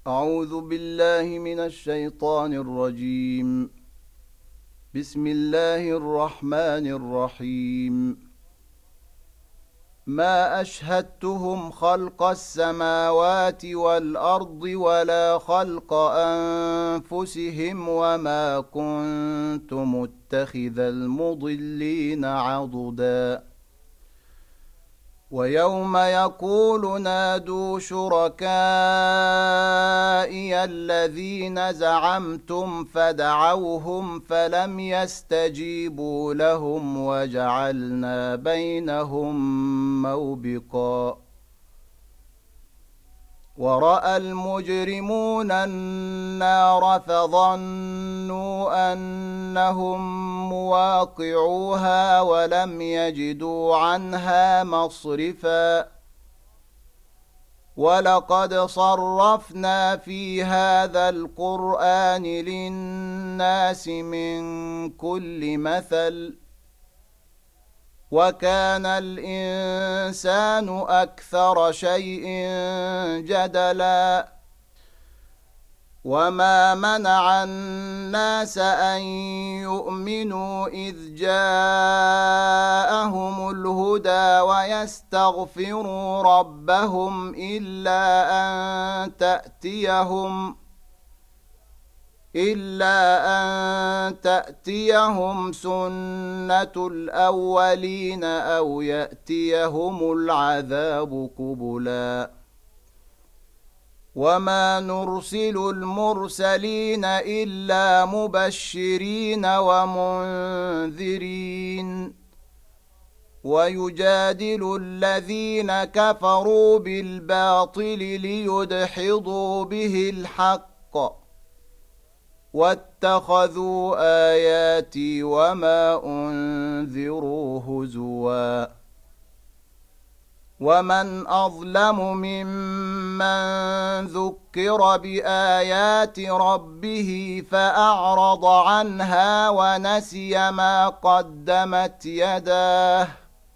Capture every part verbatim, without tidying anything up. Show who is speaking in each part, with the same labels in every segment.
Speaker 1: أعوذ بالله من الشيطان الرجيم. بسم الله الرحمن الرحيم. ما أشهدتهم خلق السماوات والأرض ولا خلق أنفسهم وما كنت متخذ المضلين عضدا. ويوم يقول نادوا شركائي الذين زعمتم فدعوهم فلم يستجيبوا لهم وجعلنا بينهم موبقا. ورأى المجرمون النار فظنوا أنهم مواقعوها ولم يجدوا عنها مصرفا. ولقد صرفنا في هذا القرآن للناس من كل مثل وكان الإنسان أكثر شيء جدلا. وما منع الناس أن يؤمنوا إذ جاءهم الهدى ويستغفروا ربهم إلا أن تأتيهم إلا أن تأتيهم سنة الأولين أو يأتيهم العذاب قبلا. وما نرسل المرسلين إلا مبشرين ومنذرين ويجادل الذين كفروا بالباطل ليدحضوا به الحق واتخذوا آياتي وما أنذروا هزوا. ومن أظلم ممن ذكر بآيات ربه فأعرض عنها ونسي ما قدمت يداه.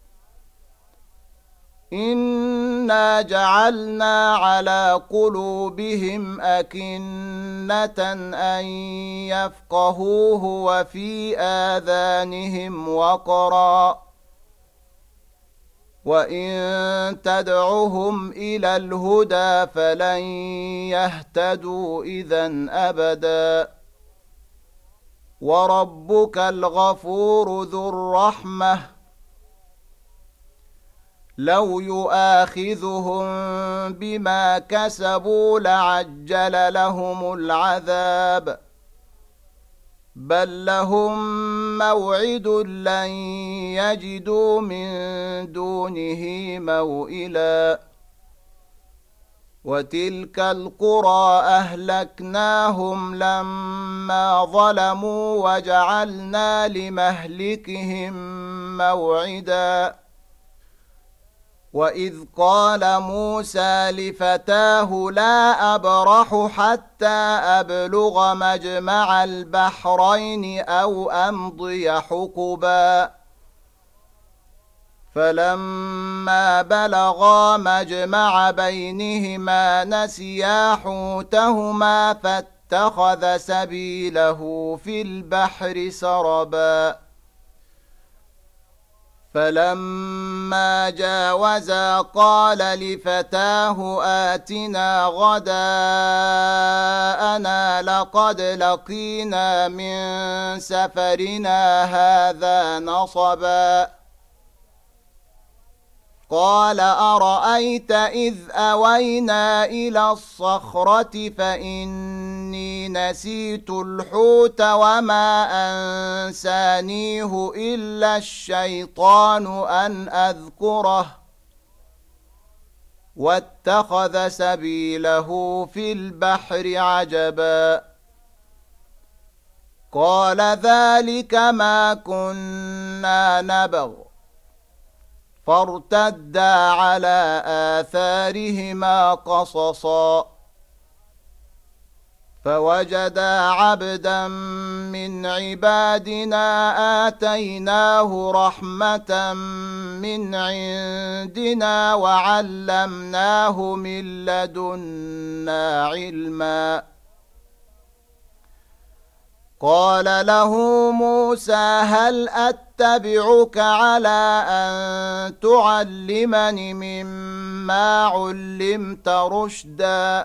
Speaker 1: إنا جعلنا على قلوبهم أكنة أن يفقهوه وفي آذانهم وقرا وإن تدعهم إلى الهدى فلن يهتدوا إذن أبدا. وربك الغفور ذو الرحمة لو يؤاخذهم بما كسبوا لعجل لهم العذاب بل لهم موعد لن يجدوا من دونه موئلا. وتلك القرى أهلكناهم لما ظلموا وجعلنا لمهلكهم موعدا. وإذ قال موسى لفتاه لا أبرح حتى أبلغ مجمع البحرين أو أمضي حقبا. فلما بلغا مجمع بينهما نسيا حوتهما فاتخذ سبيله في البحر سربا. فلما جاوزا قال لفتاه آتنا غداءنا لقد لقينا من سفرنا هذا نصبا. قال أرأيت إذ أوينا إلى الصخرة فإني نسيت الحوت وما أنسانيه إلا الشيطان أن أذكره واتخذ سبيله في البحر عجبا. قال ذلك ما كنا نبغ فارتدا على آثارهما قصصا. فوجدا عبدا من عبادنا آتيناه رحمة من عندنا وعلمناه من لدنا علما. قال له موسى هل أتبعك على أن تعلمني مما علمت رشدا؟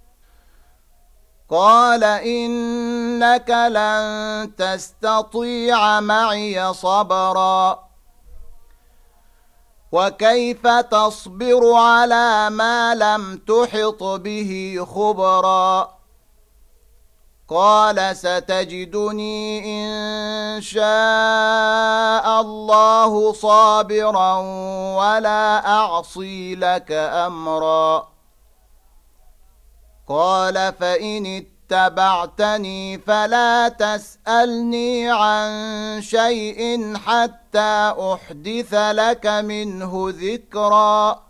Speaker 1: قال إنك لن تستطيع معي صبرا وكيف تصبر على ما لم تحط به خبرا؟ قال ستجدني إن شاء الله صابرا ولا أعصي لك أمرا. قال فإن اتبعتني فلا تسألني عن شيء حتى أحدث لك منه ذكرا.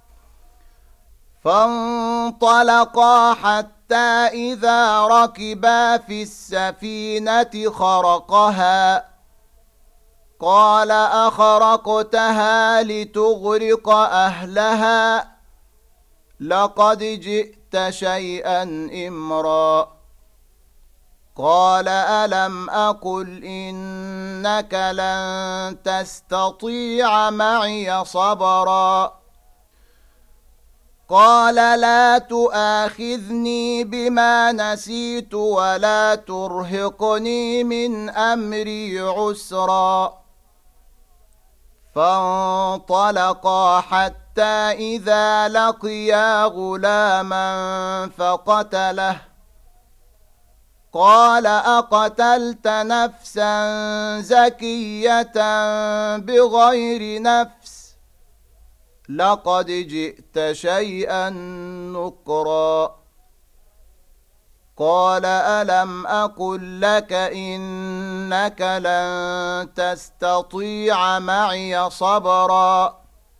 Speaker 1: فانطلقا حتى إذا ركبا في السفينة خرقها قال أخرقتها لتغرق أهلها لقد جئت شيئا إمرا. قال ألم أقل إنك لن تستطيع معي صبرا؟ قال لا تؤاخذني بما نسيت ولا ترهقني من أمري عسرا. فانطلقا حتى إذا لقيا غلاما فقتله قال أقتلت نفسا زكية بغير نفس لقد جئت شيئا نكرا. قال ألم أقل لك إنك لن تستطيع معي صبرا؟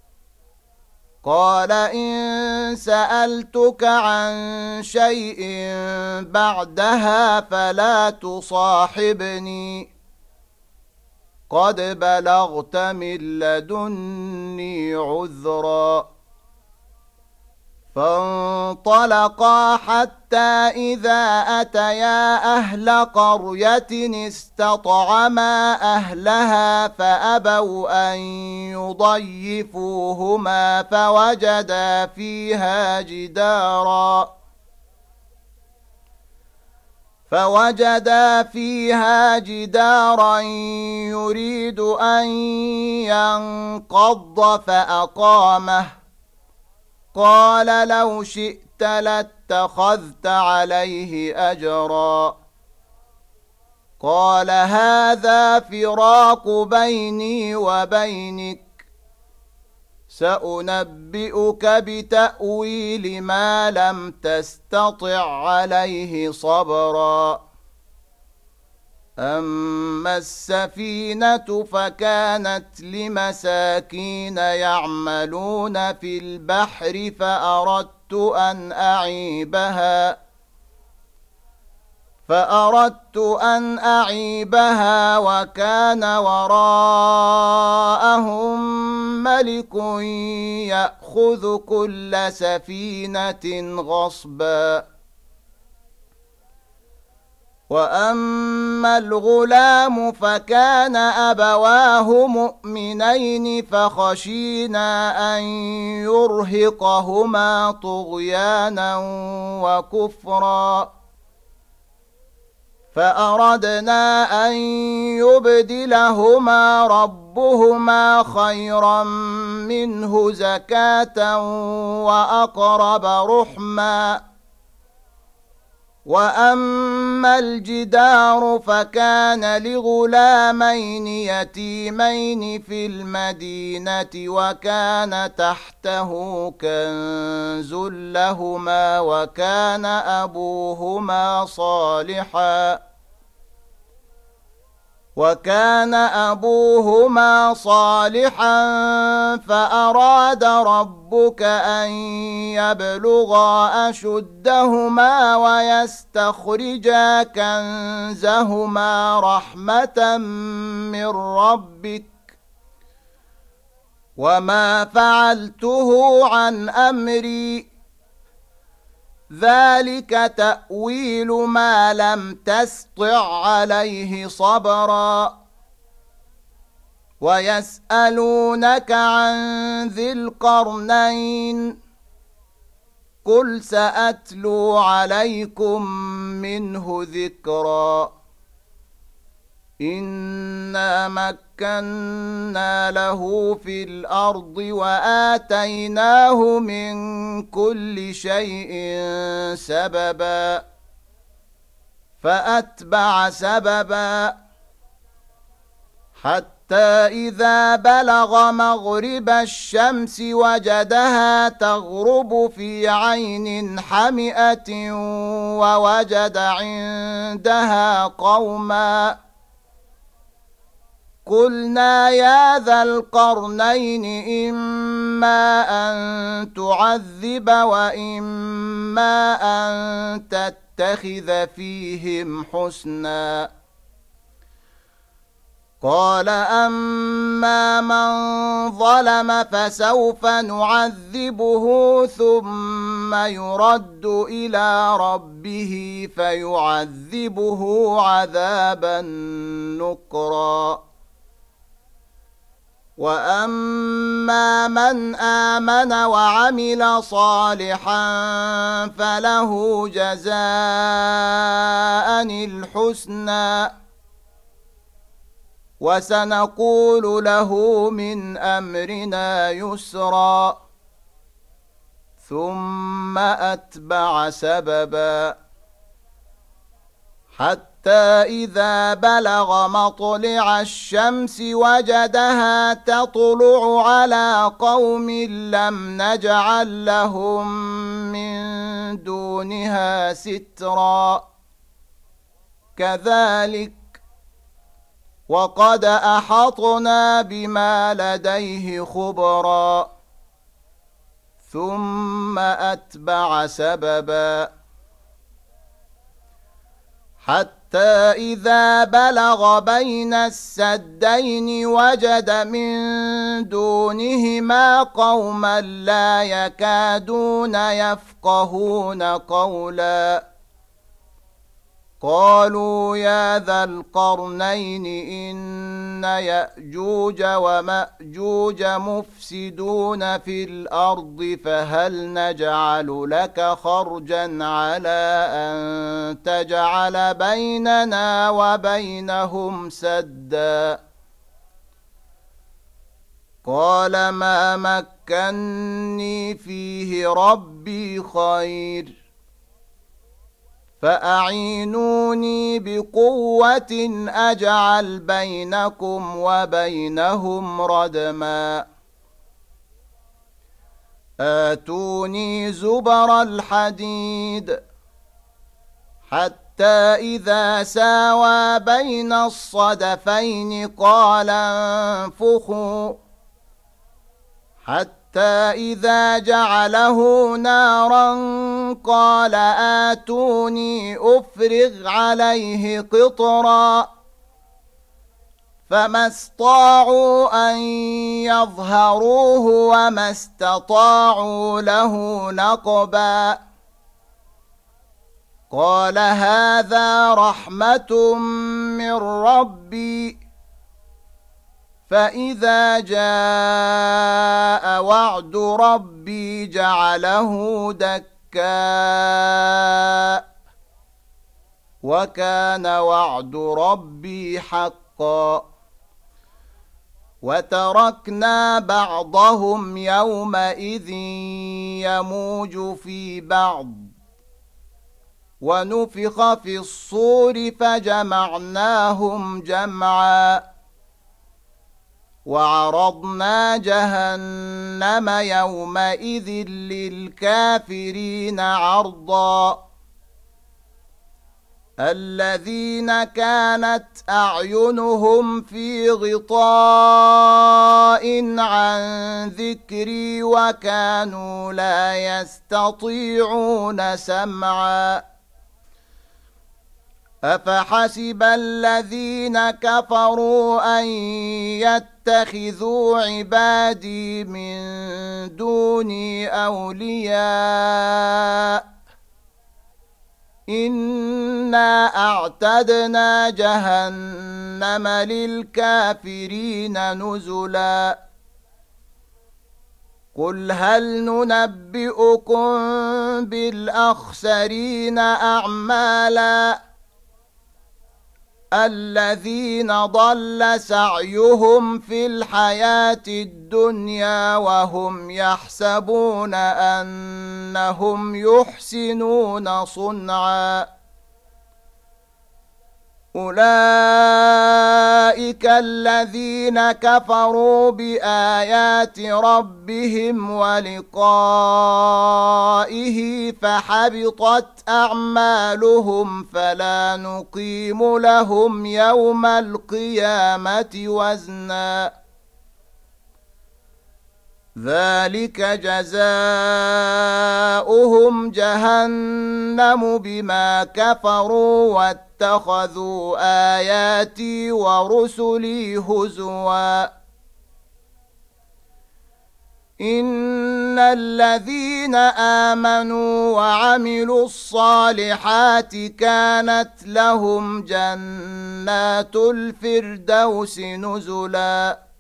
Speaker 1: قال إن سألتك عن شيء بعدها فلا تصاحبني قد بلغت من لدني عذرا. فانطلقا حتى إذا أتيا أهل قرية استطعما أهلها فأبوا أن يضيفوهما فوجدا فيها جدارا فوجدا فيها جدارا يريد أن ينقض فأقامه قال لو شئت لاتخذت عليه أجرا. قال هذا فراق بيني وبينك سأنبئك بتأويل ما لم تستطع عليه صبرا. أما السفينة فكانت لمساكين يعملون في البحر فأردت أن أعيبها فأردت أن أعيبها وكان وراءهم ملك يأخذ كل سفينة غصبا. وأما الغلام فكان أبواه مؤمنين فخشينا أن يرهقهما طغيانا وكفرا فأردنا أن يبدلهما ربهما خيرا منه زكاة وأقرب رحما. وأما الجدار فكان لغلامين يتيمين في المدينة وكان تحته كنز لهما وكان أبوهما صالحا وكان أبوهما صالحا فأراد ربك أن يبلغا أشدهما ويستخرجا كنزهما رحمة من ربك وما فعلته عن أمري ذلك تأويل ما لم تسطع عليه صبرا ويسألونك عن ذي القرنين قل سأتلو عليكم منه ذكرا إنا مكنا له في الأرض وآتيناه من كل شيء سببا فأتبع سببا حتى إذا بلغ مغرب الشمس وجدها تغرب في عين حمئة ووجد عندها قوما قلنا يا ذا القرنين إما أن تعذب وإما أن تتخذ فيهم حسنا قال أما من ظلم فسوف نعذبه ثم يرد إلى ربه فيعذبه عذابا نكرا وأما من آمن وعمل صالحا فله جزاء الحسنى وسنقول له من أمرنا يسرا ثم أتبع سببا حتى إذا بلغ مطلع الشمس وجدها تطلع على قوم لم نجعل لهم من دونها سترا كذلك وقد أحطنا بما لديه خبرا ثم أتبع سببا حتى إذا بلغ بين السدين وجد من دونهما قوما لا يكادون يفقهون قولا قالوا يا ذا القرنين إن يأجوج ومأجوج مفسدون في الأرض فهل نجعل لك خرجا على أن تجعل بيننا وبينهم سدا قال ما مكني فيه ربي خير فأعينوني بقوة أجعل بينكم وبينهم ردما آتوني زبر الحديد حتى إذا ساوى بين الصدفين قال انفخوا حتى حتى إذا جعله نارا قال آتوني أفرغ عليه قطرا فما استطاعوا أن يظهروه وما استطاعوا له نقبا قال هذا رحمة من ربي فإذا جاء وعد ربي جعله دكا وكان وعد ربي حقا وتركنا بعضهم يومئذ يموج في بعض ونفخ في الصور فجمعناهم جمعا وعرضنا جهنم يومئذ للكافرين عرضا الذين كانت أعينهم في غطاء عن ذكري وكانوا لا يستطيعون سمعا أفحسب الذين كفروا أن يتخذوا عبادي من دوني أولياء إنا أعتدنا جهنم للكافرين نزلا قل هل ننبئكم بالأخسرين أعمالا الذين ضل سعيهم في الحياة الدنيا وهم يحسبون أنهم يحسنون صنعا أولئك الذين كفروا بآيات ربهم ولقائه فحبطت أعمالهم فلا نقيم لهم يوم القيامة وزنا ذلك جزاؤهم جهنم بما كفروا واتخذوا آياتي ورسلي هزوا إن الذين آمنوا وعملوا الصالحات كانت لهم جنات الفردوس نزلا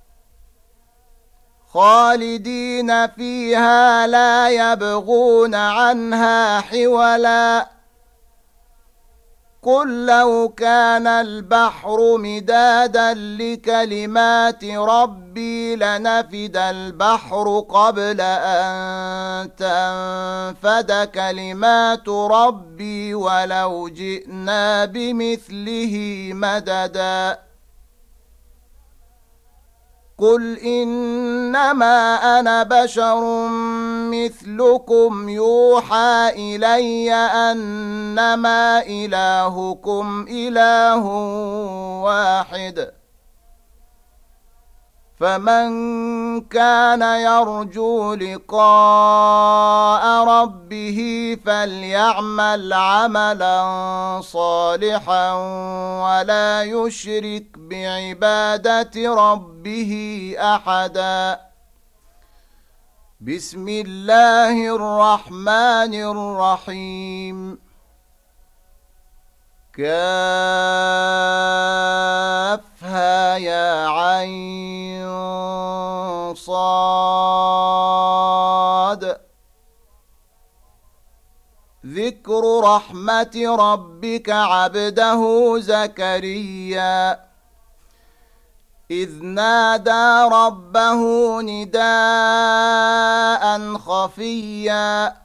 Speaker 1: خالدين فيها لا يبغون عنها حولا قل لو كان البحر مدادا لكلمات ربي لنفد البحر قبل أن تنفد كلمات ربي ولو جئنا بمثله مددا قل إنما أنا بشر مثلكم يوحى إلي أنما إلهكم إله واحد فمن كان يرجو لقاء ربه فليعمل عملا صالحا ولا يشرك بعبادة ربه أحدا بسم الله الرحمن الرحيم كافها يا عين صاد ذكر رحمة ربك عبده زكريا إذ نادى ربه نداء خفيا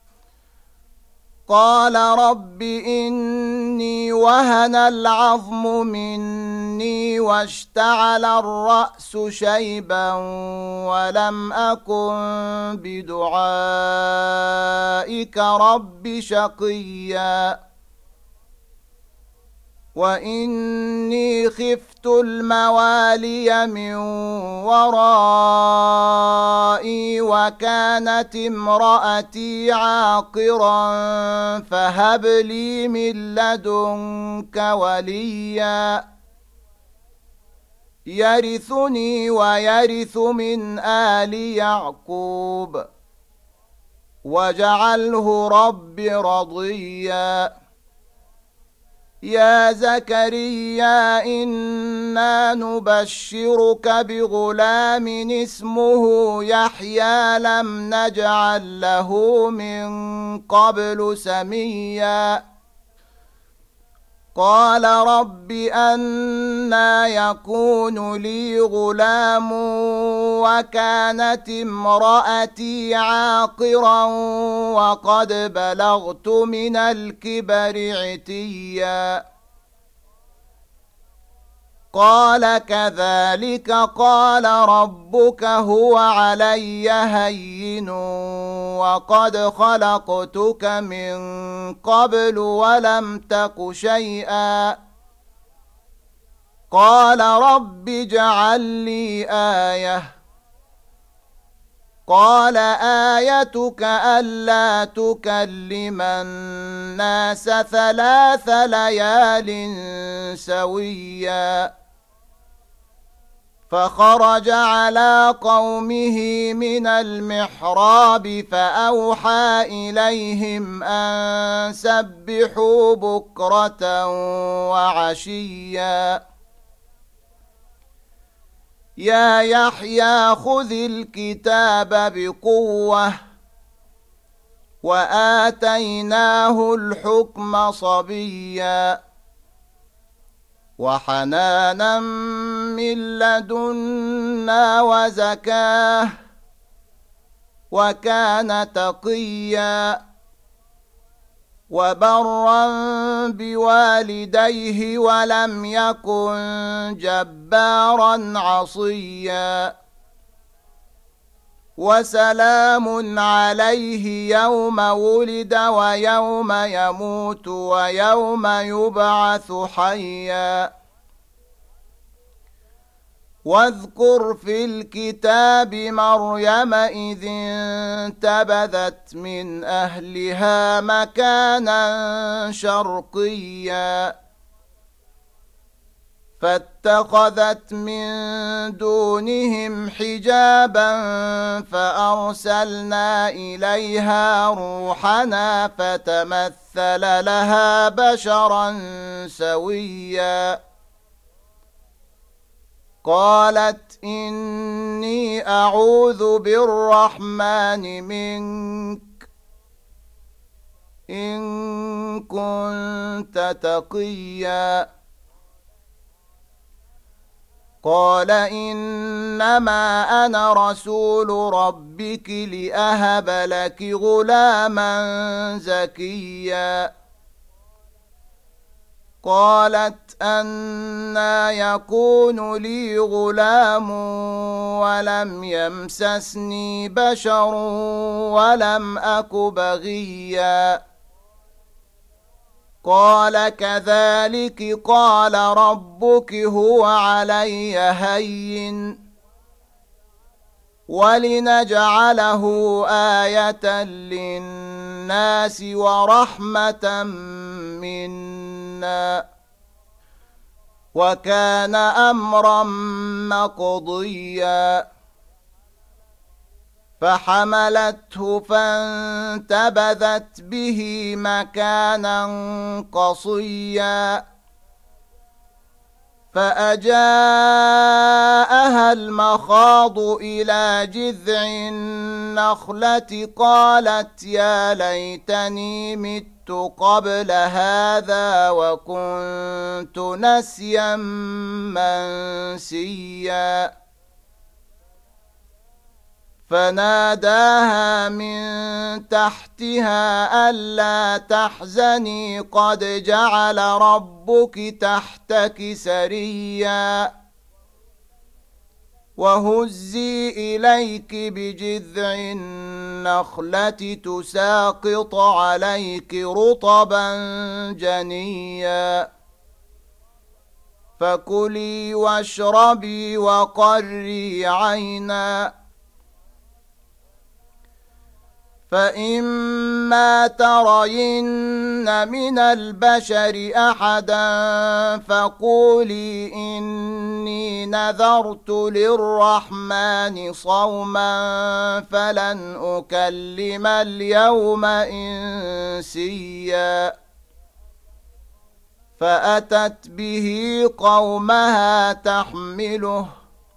Speaker 1: قال رب إني وهن العظم مني واشتعل الرأس شيبا ولم أكن بدعائك رب شقيا وإني خفت الموالي من ورائي وكانت امرأتي عاقرا فهب لي من لدنك وليا يرثني ويرث من آل يعقوب واجعله رب رضيا يا زكريا إنا نبشرك بغلام اسمه يحيى لم نجعل له من قبل سميا قال رب أنى يكون لي غلام وكانت امرأتي عاقرا وقد بلغت من الكبر عتيا قال كذلك قال ربك هو علي هين وقد خلقتك من قبل ولم تك شيئا قال رب اجعل لي آية قال آيتك ألا تكلم الناس ثلاث ليال سويا فخرج على قومه من المحراب فأوحى إليهم أن سبحوا بكرة وعشيا يا يحيى خذ الكتاب بقوة وآتيناه الحكم صبيا وحنانا من لدنا وزكاه وكان تقيا وبرا بوالديه ولم يكن جبارا عصيا وسلام عليه يوم ولد ويوم يموت ويوم يبعث حيا واذكر في الكتاب مريم إذ انتبذت من أهلها مكانا شرقيا فاتخذت من دونهم حجابا فأرسلنا إليها روحنا فتمثل لها بشرا سويا قالت إني أعوذ بالرحمن منك إن كنت تقيا قال إنما أنا رسول ربك لأهب لك غلاما زكيا قالت أنى يكون لي غلام ولم يمسسني بشر ولم أك بغيا قال كذلك قال ربك هو علي هين ولنجعله آية للناس ورحمة منا وكان أمرا مقضيا فحملته فانتبذت به مكانا قصيا فأجاءها المخاض إلى جذع النخلة قالت يا ليتني مت قبل هذا وكنت نسيا منسيا فناداها من تحتها ألا تحزني قد جعل ربك تحتك سريا وهزي إليك بجذع النخلة تساقط عليك رطبا جنيا فكلي واشربي وقري عينا فإما ترين من البشر أحدا فقولي إني نذرت للرحمن صوما فلن أكلم اليوم إنسيا فأتت به قومها تحمله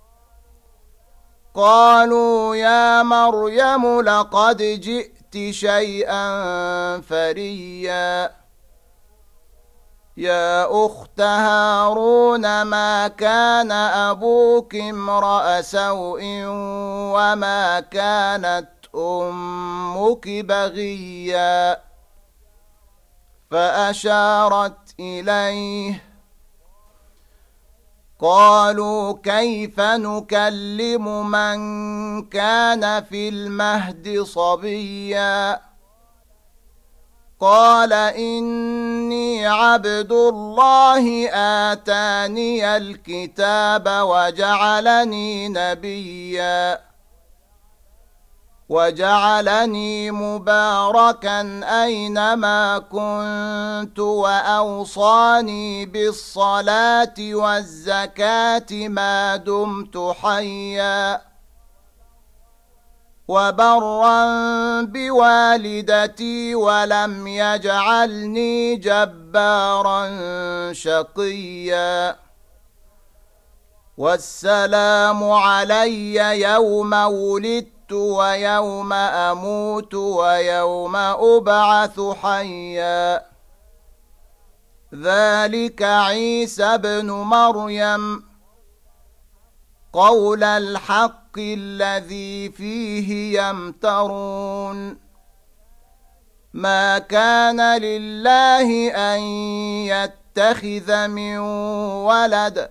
Speaker 1: قالوا يا مريم لقد جئت شيئا فريا يا أخت هارون ما كان أبوك امرأ سوء وما كانت أمك بغيا فأشارت إليه قالوا كيف نكلم من كان في المهد صبيا قال إني عبد الله آتاني الكتاب وجعلني نبيا وجعلني مباركا أينما كنت وأوصاني بالصلاة والزكاة ما دمت حيا وبرا بوالدتي ولم يجعلني جبارا شقيا والسلام علي يوم ولدت ويوم أموت ويوم أبعث حيا ذلك عيسى بن مريم قول الحق الذي فيه يمترون ما كان لله أن يتخذ من ولد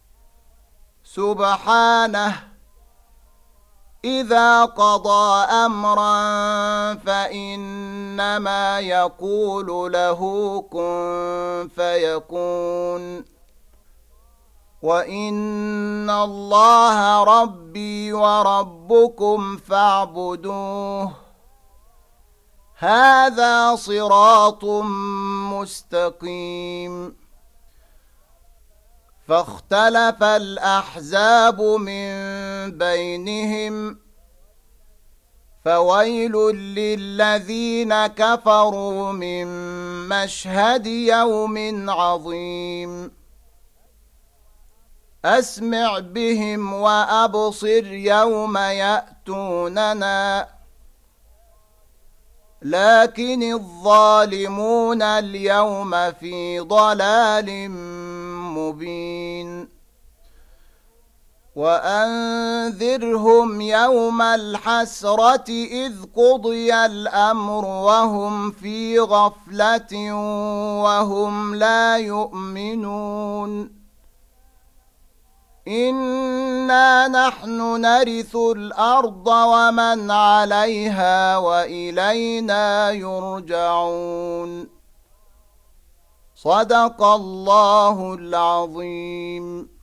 Speaker 1: سبحانه إذا قضى أمرا فإنما يقول له كن فيكون وإن الله ربي وربكم فاعبدوه هذا صراط مستقيم فاختلف الأحزاب من بينهم فويل للذين كفروا من مشهد يوم عظيم أسمع بهم وأبصر يوم يأتوننا لكن الظالمون اليوم في ضلال مبين وأنذرهم يوم الحسرة إذ قضي الأمر وهم في غفلة وهم لا يؤمنون إنا نحن نرث الأرض ومن عليها وإلينا يرجعون صدق الله العظيم.